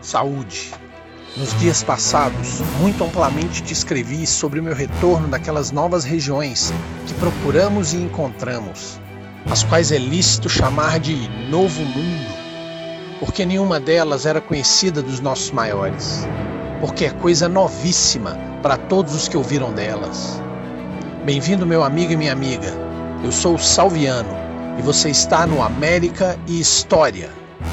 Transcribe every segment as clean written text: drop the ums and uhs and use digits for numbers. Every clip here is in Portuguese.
Saúde. Nos dias passados, muito amplamente descrevi sobre o meu retorno daquelas novas regiões que procuramos e encontramos, as quais é lícito chamar de Novo Mundo, porque nenhuma delas era conhecida dos nossos maiores, porque é coisa novíssima para todos os que ouviram delas. Bem-vindo, meu amigo e minha amiga. Eu sou o Salviano e você está no América e História.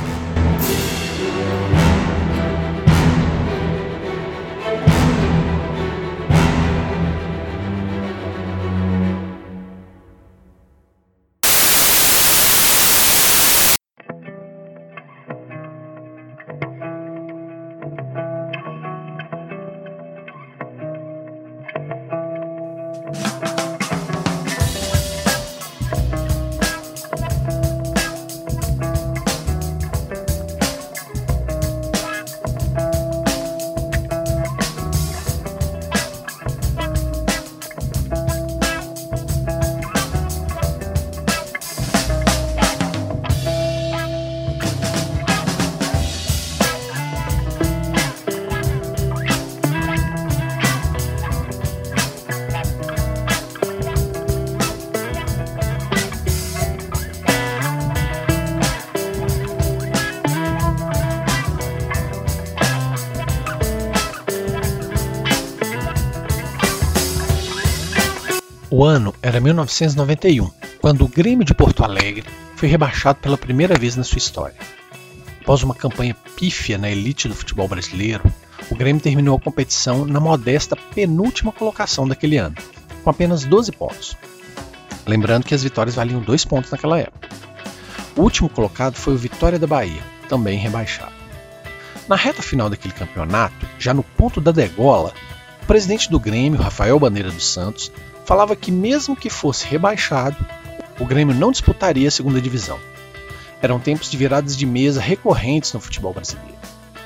O ano era 1991, quando o Grêmio de Porto Alegre foi rebaixado pela primeira vez na sua história. Após uma campanha pífia na elite do futebol brasileiro, o Grêmio terminou a competição na modesta penúltima colocação daquele ano, com apenas 12 pontos. Lembrando que as vitórias valiam 2 pontos naquela época. O último colocado foi o Vitória da Bahia, também rebaixado. Na reta final daquele campeonato, já no ponto da degola, o presidente do Grêmio, Rafael Bandeira dos Santos, falava que mesmo que fosse rebaixado, o Grêmio não disputaria a segunda divisão. Eram tempos de viradas de mesa recorrentes no futebol brasileiro.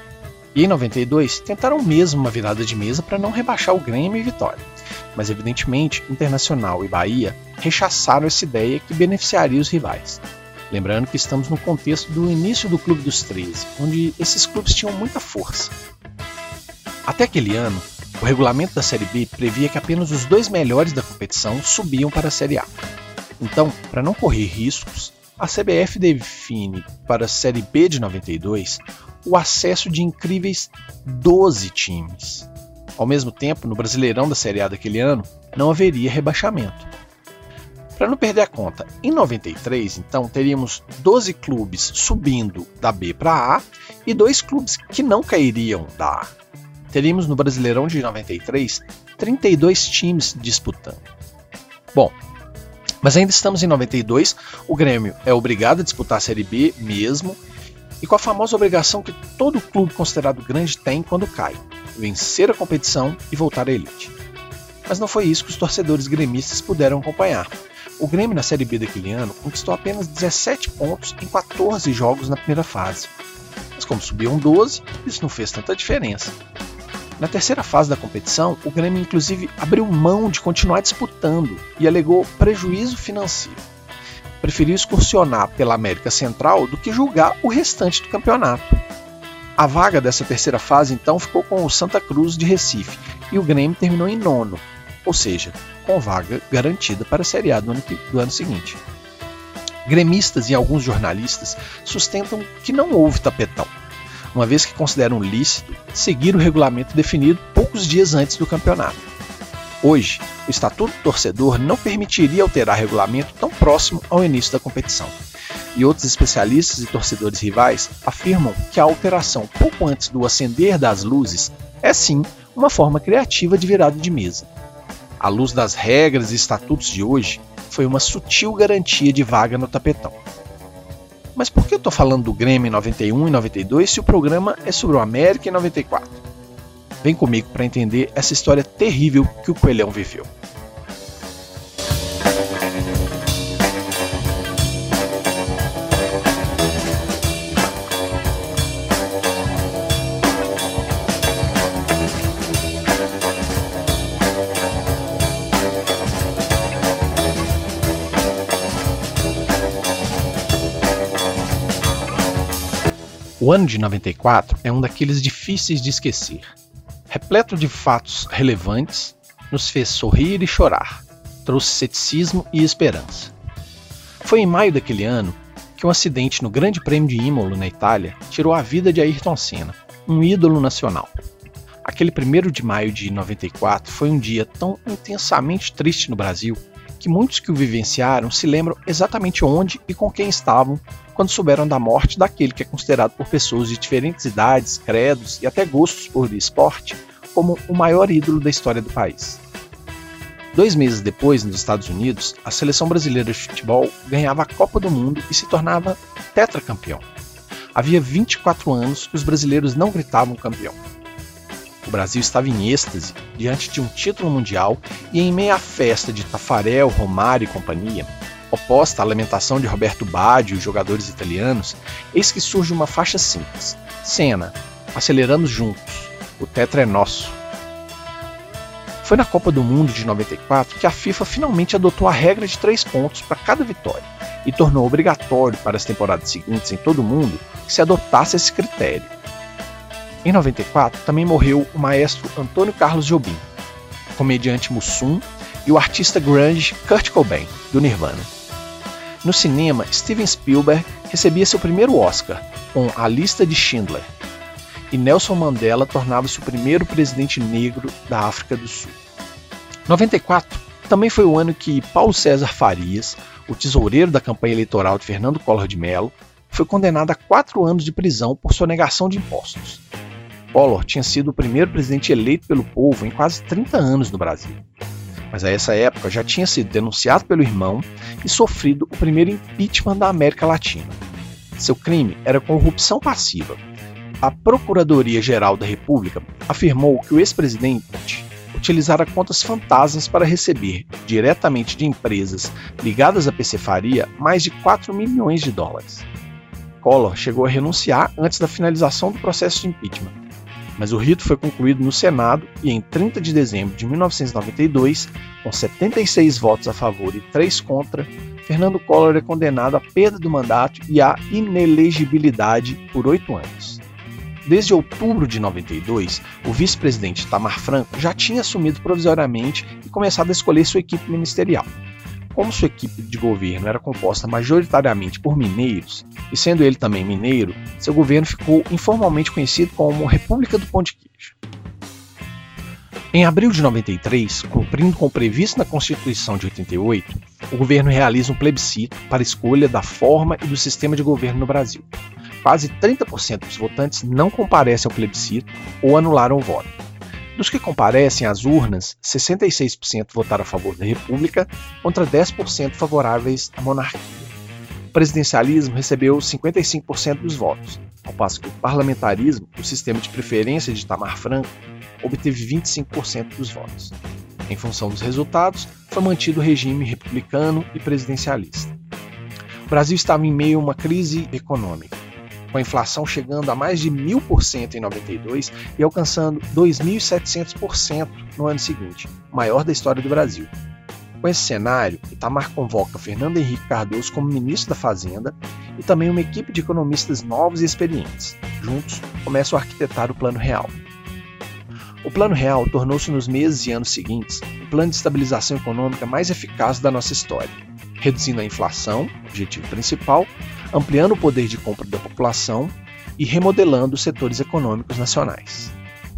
E em 92 tentaram mesmo uma virada de mesa para não rebaixar o Grêmio e Vitória, mas evidentemente Internacional e Bahia rechaçaram essa ideia que beneficiaria os rivais. Lembrando que estamos no contexto do início do Clube dos 13, onde esses clubes tinham muita força. Até aquele ano, o regulamento da Série B previa que apenas os 2 melhores da competição subiam para a Série A. Então, para não correr riscos, a CBF define para a Série B de 92 o acesso de incríveis 12 times. Ao mesmo tempo, no Brasileirão da Série A daquele ano, não haveria rebaixamento. Para não perder a conta, em 93, então, teríamos 12 clubes subindo da B para a A e 2 clubes que não cairiam da A. Teríamos no Brasileirão de 93 32 times disputando. Bom, mas ainda estamos em 92, o Grêmio é obrigado a disputar a Série B mesmo, e com a famosa obrigação que todo clube considerado grande tem quando cai, vencer a competição e voltar à elite. Mas não foi isso que os torcedores gremistas puderam acompanhar. O Grêmio na Série B daquele ano conquistou apenas 17 pontos em 14 jogos na primeira fase. Mas como subiam 12, isso não fez tanta diferença. Na terceira fase da competição, o Grêmio inclusive abriu mão de continuar disputando e alegou prejuízo financeiro. Preferiu excursionar pela América Central do que julgar o restante do campeonato. A vaga dessa terceira fase então ficou com o Santa Cruz de Recife e o Grêmio terminou em 9º, ou seja, com vaga garantida para a Série A do ano seguinte. Gremistas e alguns jornalistas sustentam que não houve tapetão, uma vez que consideram lícito seguir o regulamento definido poucos dias antes do campeonato. Hoje, o Estatuto do Torcedor não permitiria alterar o regulamento tão próximo ao início da competição. E outros especialistas e torcedores rivais afirmam que a alteração pouco antes do acender das luzes é sim uma forma criativa de virada de mesa. À luz das regras e estatutos de hoje, foi uma sutil garantia de vaga no tapetão. Mas por que eu estou falando do Grêmio em 91 e 92 se o programa é sobre o América em 94? Vem comigo para entender essa história terrível que o Coelhão viveu. O O ano de 94 é um daqueles difíceis de esquecer. Repleto de fatos relevantes, nos fez sorrir e chorar, trouxe ceticismo e esperança. Foi em maio daquele ano que um acidente no Grande Prêmio de Imola, na Itália, tirou a vida de Ayrton Senna, um ídolo nacional. Aquele 1º de maio de 94 foi um dia tão intensamente triste no Brasil que muitos que o vivenciaram se lembram exatamente onde e com quem estavam quando souberam da morte daquele que é considerado por pessoas de diferentes idades, credos e até gostos por esporte como o maior ídolo da história do país. 2 meses depois, nos Estados Unidos, a seleção brasileira de futebol ganhava a Copa do Mundo e se tornava tetracampeão. Havia 24 anos que os brasileiros não gritavam campeão. O Brasil estava em êxtase diante de um título mundial e em meio à festa de Taffarel, Romário e companhia, oposta à lamentação de Roberto Baggio e os jogadores italianos, eis que surge uma faixa simples: Senna, aceleramos juntos, o tetra é nosso. Foi na Copa do Mundo de 94 que a FIFA finalmente adotou a regra de 3 pontos para cada vitória e tornou obrigatório para as temporadas seguintes em todo o mundo que se adotasse esse critério. Em 94 também morreu o maestro Antônio Carlos Jobim, o comediante Mussum e o artista grunge Kurt Cobain, do Nirvana. No cinema, Steven Spielberg recebia seu primeiro Oscar com A Lista de Schindler, e Nelson Mandela tornava-se o primeiro presidente negro da África do Sul. 94 também foi o ano que Paulo César Farias, o tesoureiro da campanha eleitoral de Fernando Collor de Mello, foi condenado a 4 anos de prisão por sonegação de impostos. Collor tinha sido o primeiro presidente eleito pelo povo em quase 30 anos no Brasil, mas a essa época já tinha sido denunciado pelo irmão e sofrido o primeiro impeachment da América Latina. Seu crime era corrupção passiva. A Procuradoria-Geral da República afirmou que o ex-presidente utilizara contas fantasmas para receber, diretamente de empresas ligadas à PC Faria, mais de 4 milhões de dólares. Collor chegou a renunciar antes da finalização do processo de impeachment, mas o rito foi concluído no Senado e em 30 de dezembro de 1992, com 76 votos a favor e 3 contra, Fernando Collor é condenado à perda do mandato e à inelegibilidade por 8 anos. Desde outubro de 92, o vice-presidente Itamar Franco já tinha assumido provisoriamente e começado a escolher sua equipe ministerial. Como sua equipe de governo era composta majoritariamente por mineiros, e sendo ele também mineiro, seu governo ficou informalmente conhecido como República do Pão de Queijo. Em abril de 93, cumprindo com o previsto na Constituição de 88, o governo realiza um plebiscito para a escolha da forma e do sistema de governo no Brasil. Quase 30% dos votantes não comparecem ao plebiscito ou anularam o voto. Dos que comparecem às urnas, 66% votaram a favor da República contra 10% favoráveis à monarquia. O presidencialismo recebeu 55% dos votos, ao passo que o parlamentarismo, o sistema de preferência de Itamar Franco, obteve 25% dos votos. Em função dos resultados, foi mantido o regime republicano e presidencialista. O Brasil estava em meio a uma crise econômica, com a inflação chegando a mais de 1000% em 92 e alcançando 2.700% no ano seguinte, o maior da história do Brasil. Com esse cenário, Itamar convoca Fernando Henrique Cardoso como ministro da Fazenda e também uma equipe de economistas novos e experientes. Juntos, começam a arquitetar o Plano Real. O Plano Real tornou-se nos meses e anos seguintes o plano de estabilização econômica mais eficaz da nossa história, reduzindo a inflação, objetivo principal, ampliando o poder de compra da população e remodelando os setores econômicos nacionais.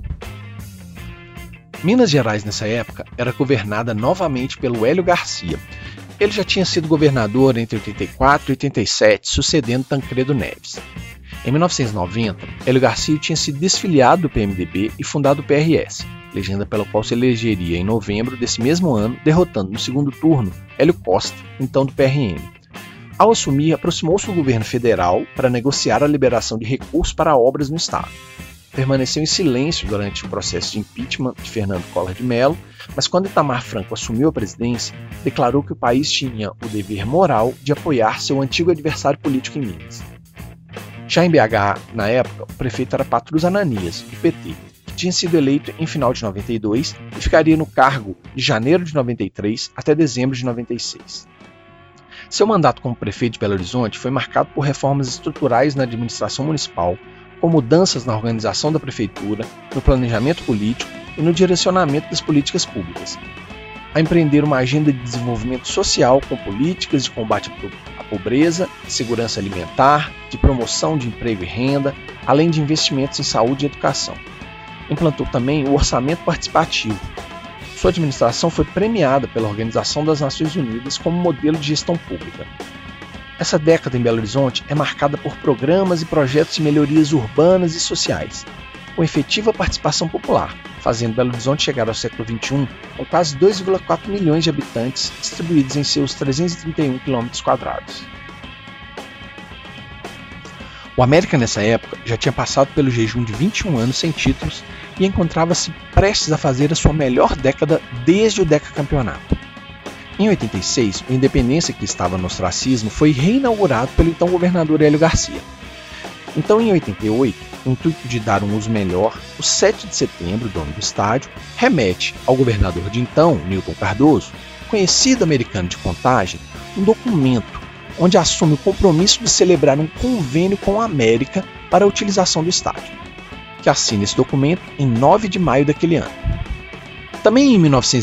Minas Gerais, nessa época, era governada novamente pelo Hélio Garcia. Ele já tinha sido governador entre 84 e 87, sucedendo Tancredo Neves. Em 1990, Hélio Garcia tinha sido desfiliado do PMDB e fundado o PRS, legenda pela qual se elegeria em novembro desse mesmo ano, derrotando no segundo turno Hélio Costa, então do PRM. Ao assumir, aproximou-se do governo federal para negociar a liberação de recursos para obras no estado. Permaneceu em silêncio durante o processo de impeachment de Fernando Collor de Mello, mas quando Itamar Franco assumiu a presidência, declarou que o país tinha o dever moral de apoiar seu antigo adversário político em Minas. Já em BH, na época, o prefeito era Patrus Ananias, do PT, que tinha sido eleito em final de 92 e ficaria no cargo de janeiro de 93 até dezembro de 96. Seu mandato como prefeito de Belo Horizonte foi marcado por reformas estruturais na administração municipal, com mudanças na organização da prefeitura, no planejamento político e no direcionamento das políticas públicas, a empreender uma agenda de desenvolvimento social com políticas de combate à pobreza, segurança alimentar, de promoção de emprego e renda, além de investimentos em saúde e educação. Implantou também o orçamento participativo. Sua administração foi premiada pela Organização das Nações Unidas como modelo de gestão pública. Essa década em Belo Horizonte é marcada por programas e projetos de melhorias urbanas e sociais, com efetiva participação popular, fazendo Belo Horizonte chegar ao século XXI com quase 2,4 milhões de habitantes distribuídos em seus 331 km². O América nessa época já tinha passado pelo jejum de 21 anos sem títulos e encontrava-se prestes a fazer a sua melhor década desde o decacampeonato. Em 86, o Independência, que estava no ostracismo, foi reinaugurado pelo então governador Hélio Garcia. Então, em 88, no intuito de dar um uso melhor, o 7 de setembro, dono do estádio, remete ao governador de então, Newton Cardoso, conhecido americano de Contagem, um documento onde assume o compromisso de celebrar um convênio com a América para a utilização do estádio, que assina esse documento em 9 de maio daquele ano. Também em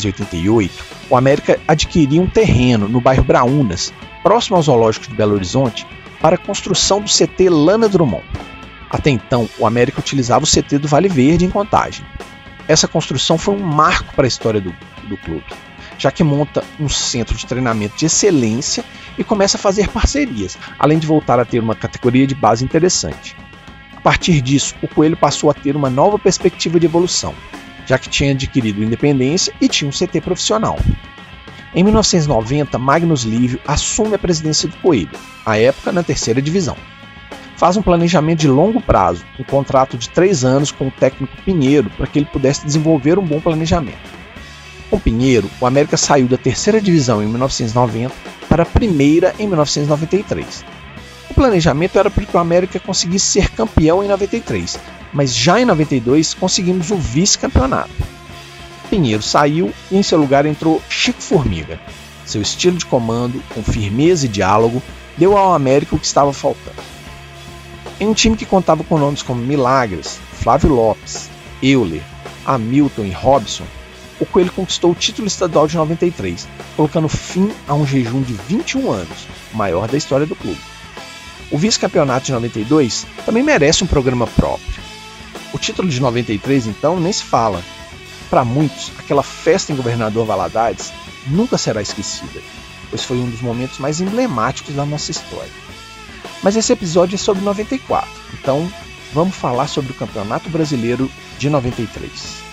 1988, o América adquiria um terreno no bairro Braúnas, próximo ao Zoológico de Belo Horizonte, para a construção do CT Lana Drummond. Até então, o América utilizava o CT do Vale Verde em Contagem. Essa construção foi um marco para a história do clube, já que monta um centro de treinamento de excelência e começa a fazer parcerias, além de voltar a ter uma categoria de base interessante. A partir disso, o Coelho passou a ter uma nova perspectiva de evolução, já que tinha adquirido independência e tinha um CT profissional. Em 1990, Magnus Lívio assume a presidência do Coelho, à época na 3ª divisão. Faz um planejamento de longo prazo, um contrato de 3 anos com o técnico Pinheiro para que ele pudesse desenvolver um bom planejamento. Com Pinheiro, o América saiu da 3ª divisão em 1990 para a 1ª em 1993. O planejamento era para que o América conseguisse ser campeão em 93, mas já em 92 conseguimos o vice-campeonato. Pinheiro saiu e em seu lugar entrou Chico Formiga. Seu estilo de comando, com firmeza e diálogo, deu ao América o que estava faltando. Em um time que contava com nomes como Milagres, Flávio Lopes, Euler, Hamilton e Robson, o Coelho conquistou o título estadual de 93, colocando fim a um jejum de 21 anos, o maior da história do clube. O vice-campeonato de 92 também merece um programa próprio. O título de 93, então, nem se fala. Para muitos, aquela festa em Governador Valadares nunca será esquecida, pois foi um dos momentos mais emblemáticos da nossa história. Mas esse episódio é sobre 94, então vamos falar sobre o Campeonato Brasileiro de 93.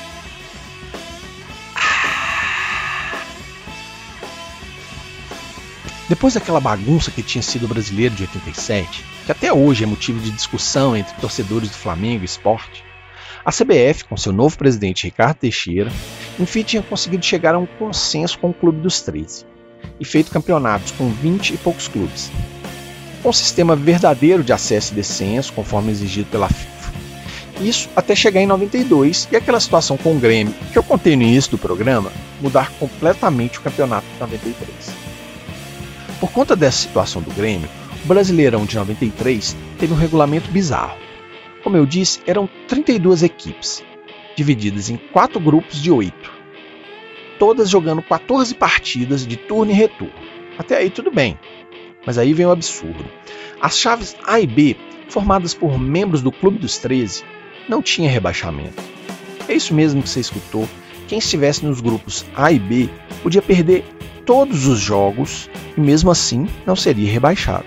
Depois daquela bagunça que tinha sido o Brasileiro de 87, que até hoje é motivo de discussão entre torcedores do Flamengo e Sport, a CBF, com seu novo presidente Ricardo Teixeira, enfim tinha conseguido chegar a um consenso com o Clube dos 13 e feito campeonatos com 20 e poucos clubes, com um sistema verdadeiro de acesso e descenso, conforme exigido pela FIFA. Isso até chegar em 92 e aquela situação com o Grêmio, que eu contei no início do programa, mudar completamente o campeonato de 93. Por conta dessa situação do Grêmio, o Brasileirão de 93 teve um regulamento bizarro. Como eu disse, eram 32 equipes, divididas em 4 grupos de 8, todas jogando 14 partidas de turno e retorno. Até aí tudo bem, mas aí vem o absurdo. As chaves A e B, formadas por membros do Clube dos 13, não tinha rebaixamento. É isso mesmo que você escutou. Quem estivesse nos grupos A e B podia perder todos os jogos e mesmo assim não seria rebaixado.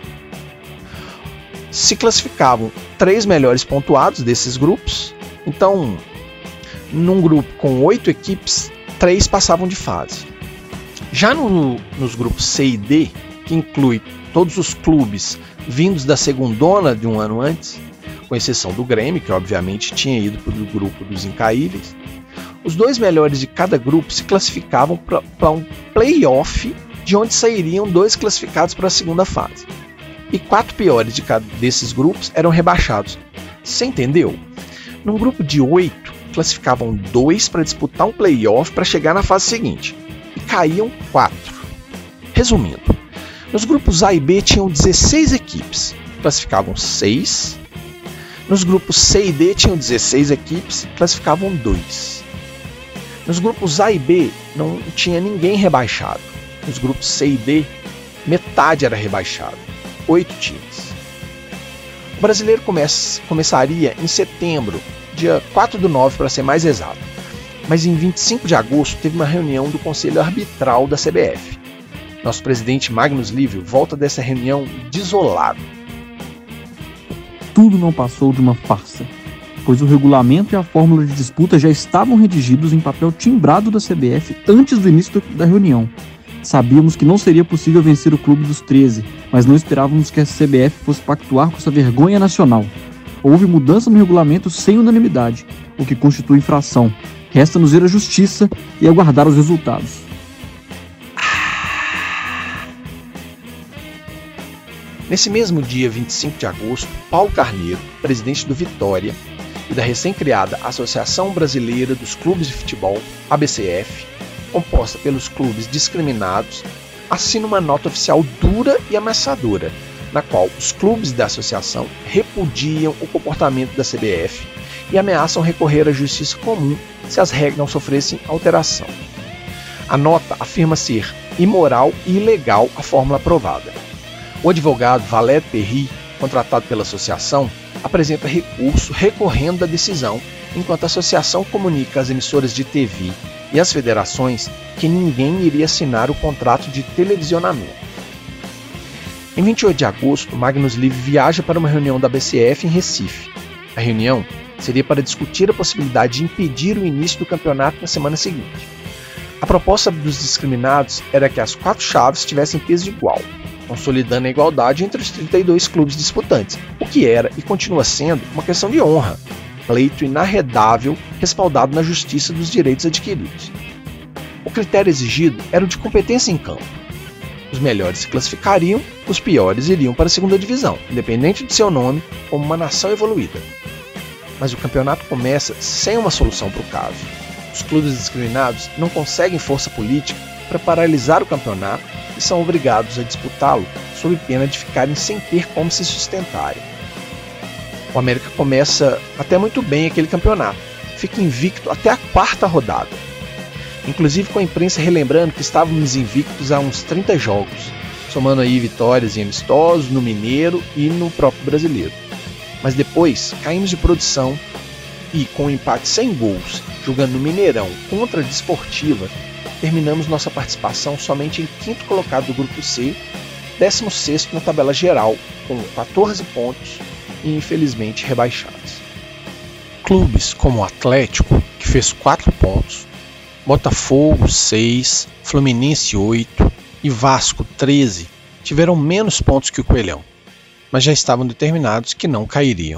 Se classificavam 3 melhores pontuados desses grupos, então num grupo com 8 equipes, 3 passavam de fase. Já nos grupos C e D, que inclui todos os clubes vindos da segundona de um ano antes, com exceção do Grêmio, que obviamente tinha ido para o grupo dos incaíveis, os 2 melhores de cada grupo se classificavam para um play-off, de onde sairiam 2 classificados para a segunda fase. E 4 piores de cada desses grupos eram rebaixados. Você entendeu? Num grupo de 8, classificavam 2 para disputar um play-off para chegar na fase seguinte. E caíam 4. Resumindo, nos grupos A e B tinham 16 equipes. Classificavam 6. Nos grupos C e D tinham 16 equipes e classificavam 2. Nos grupos A e B não tinha ninguém rebaixado. Nos grupos C e D, metade era rebaixado, 8 times. O Brasileiro começaria em setembro, dia 4/9 para ser mais exato, mas em 25 de agosto teve uma reunião do Conselho Arbitral da CBF. Nosso presidente Magnus Lívio volta dessa reunião desolado. Tudo não passou de uma farsa, pois o regulamento e a fórmula de disputa já estavam redigidos em papel timbrado da CBF antes do início da reunião. Sabíamos que não seria possível vencer o Clube dos 13, mas não esperávamos que a CBF fosse pactuar com essa vergonha nacional. Houve mudança no regulamento sem unanimidade, o que constitui infração. Resta-nos ir à justiça e aguardar os resultados. Nesse mesmo dia 25 de agosto, Paulo Carneiro, presidente do Vitória e da recém-criada Associação Brasileira dos Clubes de Futebol, ABCF, composta pelos clubes discriminados, assina uma nota oficial dura e ameaçadora, na qual os clubes da associação repudiam o comportamento da CBF e ameaçam recorrer à justiça comum se as regras não sofressem alteração. A nota afirma ser imoral e ilegal a fórmula aprovada. O advogado Valério Perry, contratado pela associação, apresenta recurso recorrendo da decisão, enquanto a associação comunica às emissoras de TV e às federações que ninguém iria assinar o contrato de televisionamento. Em 28 de agosto, Magnus Lívio viaja para uma reunião da ABCF em Recife. A reunião seria para discutir a possibilidade de impedir o início do campeonato na semana seguinte. A proposta dos discriminados era que as 4 chaves tivessem peso igual, consolidando a igualdade entre os 32 clubes disputantes, o que era e continua sendo uma questão de honra, pleito inarredável respaldado na justiça dos direitos adquiridos. O critério exigido era o de competência em campo. Os melhores se classificariam, os piores iriam para a segunda divisão, independente de seu nome, como uma nação evoluída. Mas o campeonato começa sem uma solução para o caso. Os clubes discriminados não conseguem força política para paralisar o campeonato e são obrigados a disputá-lo sob pena de ficarem sem ter como se sustentarem. O América começa até muito bem aquele campeonato, fica invicto até a 4ª rodada. Inclusive com a imprensa relembrando que estávamos invictos há uns 30 jogos, somando aí vitórias em amistosos, no Mineiro e no próprio Brasileiro. Mas depois caímos de produção e, com um empate sem gols, jogando no Mineirão contra a Desportiva, terminamos nossa participação somente em 5º colocado do Grupo C, 16º na tabela geral, com 14 pontos e infelizmente rebaixados. Clubes como o Atlético, que fez 4 pontos, Botafogo 6, Fluminense 8 e Vasco 13 tiveram menos pontos que o Coelhão, mas já estavam determinados que não cairiam.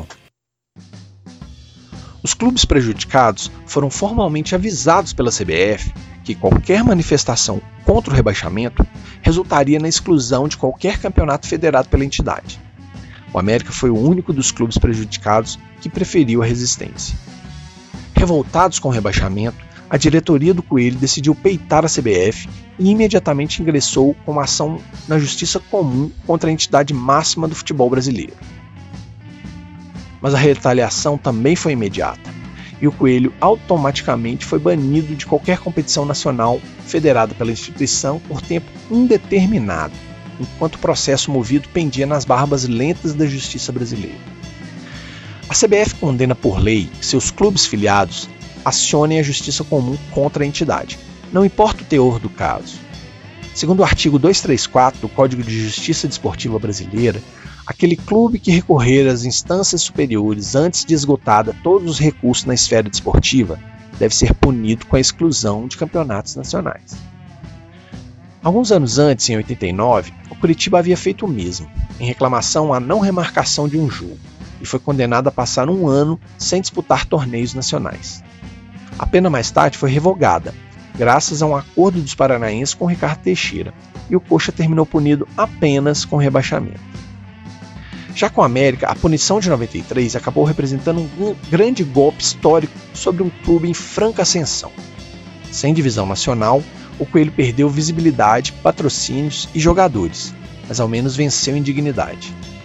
Os clubes prejudicados foram formalmente avisados pela CBF que qualquer manifestação contra o rebaixamento resultaria na exclusão de qualquer campeonato federado pela entidade. O América foi o único dos clubes prejudicados que preferiu a resistência. Revoltados com o rebaixamento, a diretoria do Coelho decidiu peitar a CBF e imediatamente ingressou com uma ação na Justiça Comum contra a entidade máxima do futebol brasileiro. Mas a retaliação também foi imediata, e o Coelho automaticamente foi banido de qualquer competição nacional federada pela instituição por tempo indeterminado, enquanto o processo movido pendia nas barbas lentas da justiça brasileira. A CBF condena por lei que seus clubes filiados acionem a justiça comum contra a entidade, não importa o teor do caso. Segundo o artigo 234 do Código de Justiça Desportiva Brasileira, aquele clube que recorrer às instâncias superiores antes de esgotada todos os recursos na esfera desportiva deve ser punido com a exclusão de campeonatos nacionais. Alguns anos antes, em 89, o Curitiba havia feito o mesmo, em reclamação à não remarcação de um jogo, e foi condenado a passar um ano sem disputar torneios nacionais. A pena mais tarde foi revogada, graças a um acordo dos paranaenses com Ricardo Teixeira, e o Coxa terminou punido apenas com rebaixamento. Já com a América, a punição de 93 acabou representando um grande golpe histórico sobre um clube em franca ascensão. Sem divisão nacional, o Coelho perdeu visibilidade, patrocínios e jogadores, mas ao menos venceu em dignidade.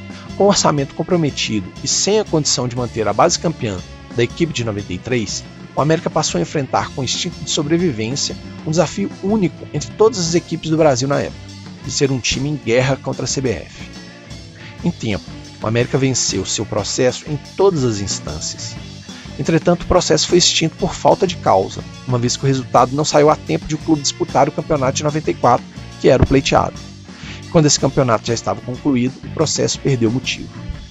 Com o orçamento comprometido e sem a condição de manter a base campeã da equipe de 93, o América passou a enfrentar com instinto de sobrevivência um desafio único entre todas as equipes do Brasil na época, de ser um time em guerra contra a CBF. Em tempo, o América venceu seu processo em todas as instâncias. Entretanto, o processo foi extinto por falta de causa, uma vez que o resultado não saiu a tempo de o clube disputar o campeonato de 94, que era o pleiteado. Quando esse campeonato já estava concluído, o processo perdeu o motivo.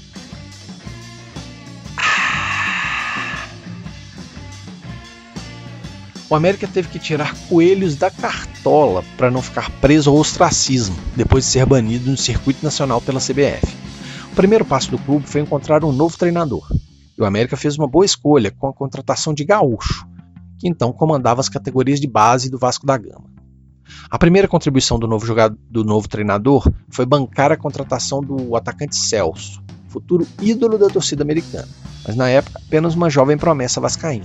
O América teve que tirar coelhos da cartola para não ficar preso ao ostracismo, depois de ser banido no circuito nacional pela CBF. O primeiro passo do clube foi encontrar um novo treinador. E o América fez uma boa escolha com a contratação de Gaúcho, que então comandava as categorias de base do Vasco da Gama. A primeira contribuição do novo treinador foi bancar a contratação do atacante Celso, futuro ídolo da torcida americana, mas na época apenas uma jovem promessa vascaína.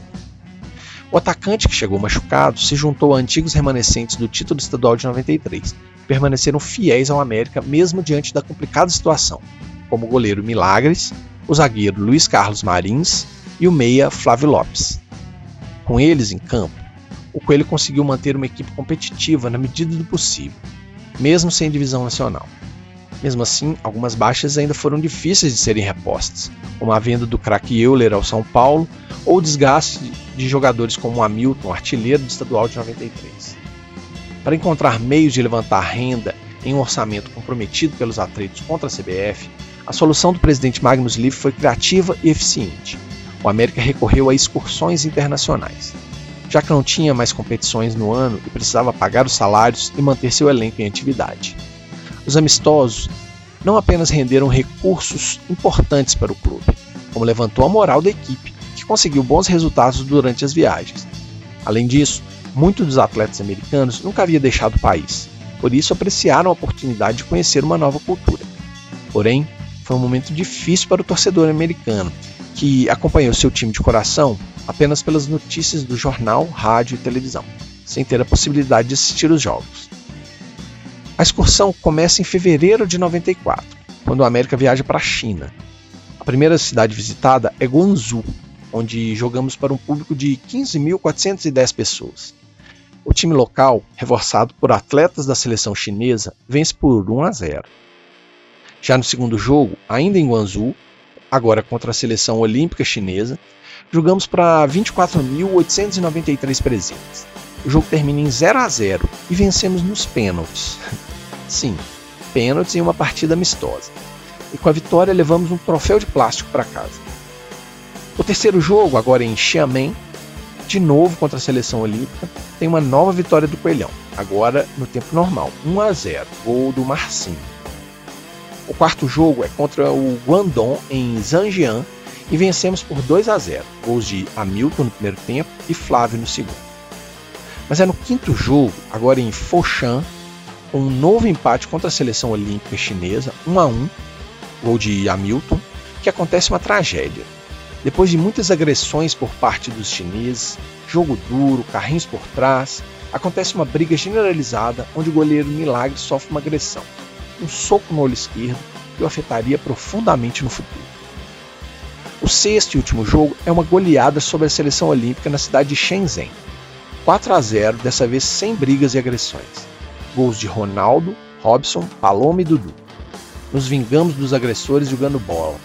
O atacante, que chegou machucado, se juntou a antigos remanescentes do título estadual de 93, e permaneceram fiéis ao América mesmo diante da complicada situação, como o goleiro Milagres, o zagueiro Luiz Carlos Marins e o meia Flávio Lopes. Com eles em campo, o Coelho conseguiu manter uma equipe competitiva na medida do possível, mesmo sem divisão nacional. Mesmo assim, algumas baixas ainda foram difíceis de serem repostas, como a venda do craque Euler ao São Paulo ou o desgaste de jogadores como o Hamilton, artilheiro do estadual de 93. Para encontrar meios de levantar renda em um orçamento comprometido pelos atritos contra a CBF, a solução do presidente Magnus Lippi foi criativa e eficiente. O América recorreu a excursões internacionais. Já que não tinha mais competições no ano e precisava pagar os salários e manter seu elenco em atividade. Os amistosos não apenas renderam recursos importantes para o clube, como levantou a moral da equipe, que conseguiu bons resultados durante as viagens. Além disso, muitos dos atletas americanos nunca haviam deixado o país, por isso apreciaram a oportunidade de conhecer uma nova cultura. Porém, foi um momento difícil para o torcedor americano, que acompanhou seu time de coração apenas pelas notícias do jornal, rádio e televisão, sem ter a possibilidade de assistir os jogos. A excursão começa em fevereiro de 94, quando o América viaja para a China. A primeira cidade visitada é Guangzhou, onde jogamos para um público de 15.410 pessoas. O time local, reforçado por atletas da seleção chinesa, vence por 1-0. Já no segundo jogo, ainda em Guangzhou, agora contra a seleção olímpica chinesa, jogamos para 24.893 presentes. O jogo termina em 0-0 e vencemos nos pênaltis. Sim, pênaltis em uma partida amistosa. E com a vitória levamos um troféu de plástico para casa. O terceiro jogo, agora em Xiamen, de novo contra a seleção olímpica, tem uma nova vitória do Coelhão, agora no tempo normal, 1-0, gol do Marcinho. O quarto jogo é contra o Guangdong em Zhangjiang e vencemos por 2-0, gols de Hamilton no primeiro tempo e Flávio no segundo. Mas é no quinto jogo, agora em Foshan, com um novo empate contra a seleção olímpica chinesa, 1-1, gol de Hamilton, que acontece uma tragédia. Depois de muitas agressões por parte dos chineses, jogo duro, carrinhos por trás, acontece uma briga generalizada onde o goleiro Milagres sofre uma agressão, um soco no olho esquerdo que o afetaria profundamente no futuro. O sexto e último jogo é uma goleada sobre a seleção olímpica na cidade de Shenzhen, 4-0, dessa vez sem brigas e agressões. Gols de Ronaldo, Robson, Paloma e Dudu. Nos vingamos dos agressores jogando bola.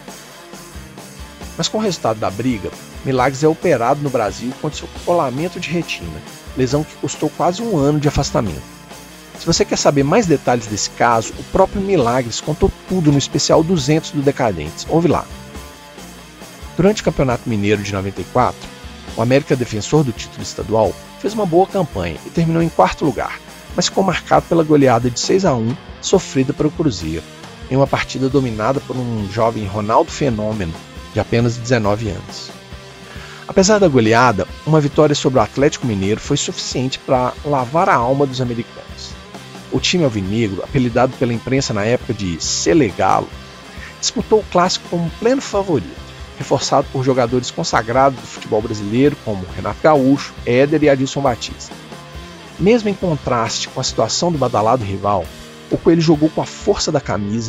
Mas com o resultado da briga, Milagres é operado no Brasil com seu colamento de retina, lesão que custou quase 1 ano de afastamento. Se você quer saber mais detalhes desse caso, o próprio Milagres contou tudo no especial 200 do Decadentes. Ouve lá. Durante o Campeonato Mineiro de 94, o América, defensor do título estadual, fez uma boa campanha e terminou em 4º lugar, mas ficou marcado pela goleada de 6-1 sofrida para o Cruzeiro, em uma partida dominada por um jovem Ronaldo Fenômeno, de apenas 19 anos. Apesar da goleada, uma vitória sobre o Atlético Mineiro foi suficiente para lavar a alma dos americanos. O time alvinegro, apelidado pela imprensa na época de Selegalo, disputou o clássico como pleno favorito, reforçado por jogadores consagrados do futebol brasileiro como Renato Gaúcho, Éder e Adilson Batista. Mesmo em contraste com a situação do badalado rival, o Coelho jogou com a força da camisa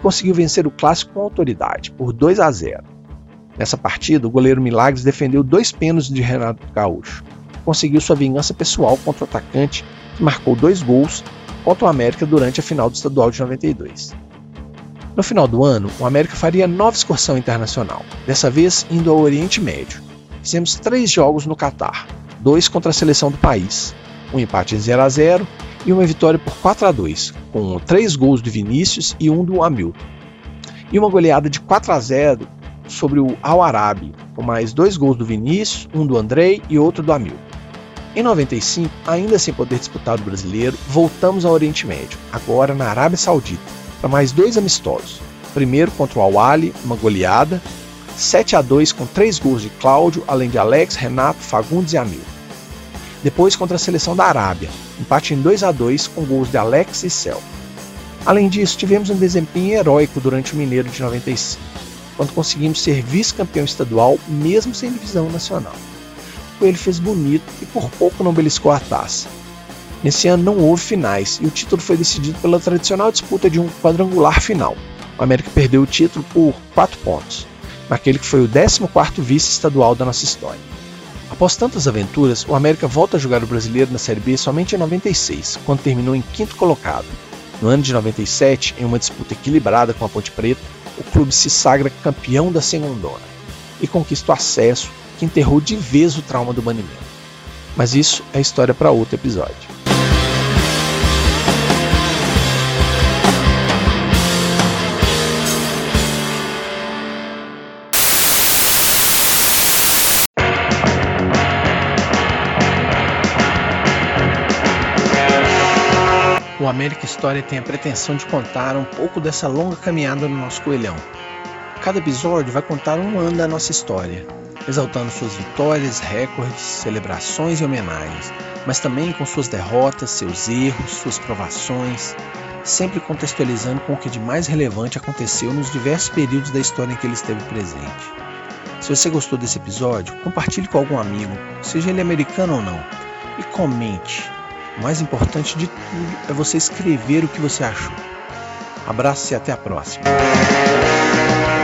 conseguiu vencer o clássico com autoridade, por 2-0. Nessa partida, o goleiro Milagres defendeu 2 pênaltis de Renato Gaúcho. Conseguiu sua vingança pessoal contra o atacante, que marcou 2 gols contra o América durante a final do estadual de 92. No final do ano, o América faria nova excursão internacional, dessa vez indo ao Oriente Médio. Fizemos 3 jogos no Catar, 2 contra a seleção do país, um empate em 0-0 e uma vitória por 4-2, com 3 gols de Vinícius e 1 do Hamilton. E uma goleada de 4-0 sobre o Al Arabi, com mais 2 gols do Vinícius, 1 do Andrei e outro do Hamilton. Em 95, ainda sem poder disputar o brasileiro, voltamos ao Oriente Médio, agora na Arábia Saudita, para mais 2 amistosos. Primeiro contra o Al Ahly, uma goleada, 7-2 com 3 gols de Cláudio, além de Alex, Renato, Fagundes e Hamilton. Depois contra a seleção da Arábia, empate em 2-2 com gols de Alex e Cel. Além disso, tivemos um desempenho heróico durante o Mineiro de 95, quando conseguimos ser vice-campeão estadual mesmo sem divisão nacional. O Coelho fez bonito e por pouco não beliscou a taça. Nesse ano não houve finais e o título foi decidido pela tradicional disputa de um quadrangular final. O América perdeu o título por 4 pontos, naquele que foi o 14º vice-estadual da nossa história. Após tantas aventuras, o América volta a jogar o Brasileiro na Série B somente em 96, quando terminou em 5º colocado. No ano de 97, em uma disputa equilibrada com a Ponte Preta, o clube se sagra campeão da Segundona e conquista o acesso, que enterrou de vez o trauma do banimento. Mas isso é história para outro episódio. O América História tem a pretensão de contar um pouco dessa longa caminhada no nosso coelhão. Cada episódio vai contar um ano da nossa história, exaltando suas vitórias, recordes, celebrações e homenagens, mas também com suas derrotas, seus erros, suas provações, sempre contextualizando com o que de mais relevante aconteceu nos diversos períodos da história em que ele esteve presente. Se você gostou desse episódio, compartilhe com algum amigo, seja ele americano ou não, e comente. O mais importante de tudo é você escrever o que você achou. Abraço e até a próxima.